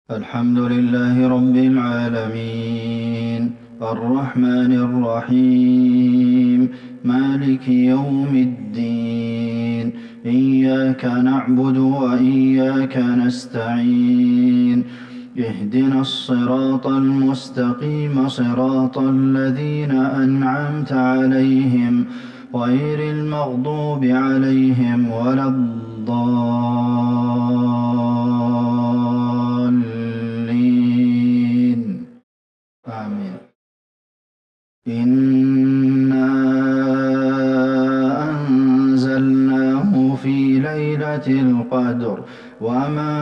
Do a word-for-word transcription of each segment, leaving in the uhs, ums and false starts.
الحمد لله رب العالمين الرحمن الرحيم مالك يوم الدين إياك نعبد وإياك نستعين اهدنا الصراط المستقيم صراط الذين أنعمت عليهم غير المغضوب عليهم ولا الضالين آمين. إنا أنزلناه في ليلة القدر وما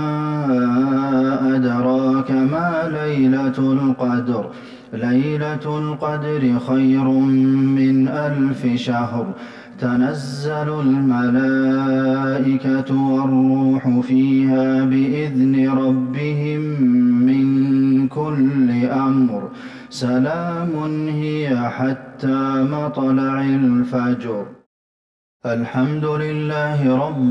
أدراك ما ليلة القدر ليلة القدر خير من ألف شهر تنزل الملائكة والروح فيها بإذن ربهم من كل أمر سلام هي حتى مطلع الفجر. الحمد لله رب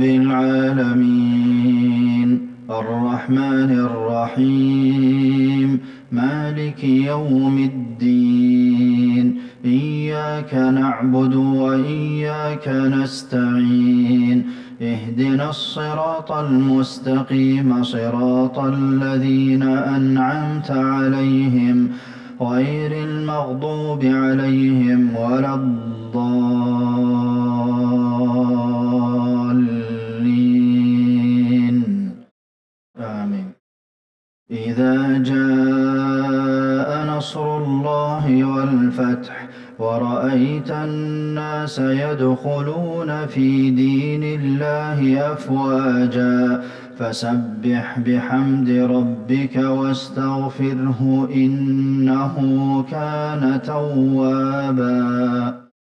العالمين الرحمن الرحيم مالك يوم الدين إياك نعبد وإياك نستعين اهدنا الصراط المستقيم صراط الذين أنعمت عليهم غير المغضوب عليهم ولا الضالين آمين. إذا جاء نصر الله والفتح ورأيت الناس يدخلون في دين الله أفواجا فسبح بحمد ربك واستغفره إنه كان توابا.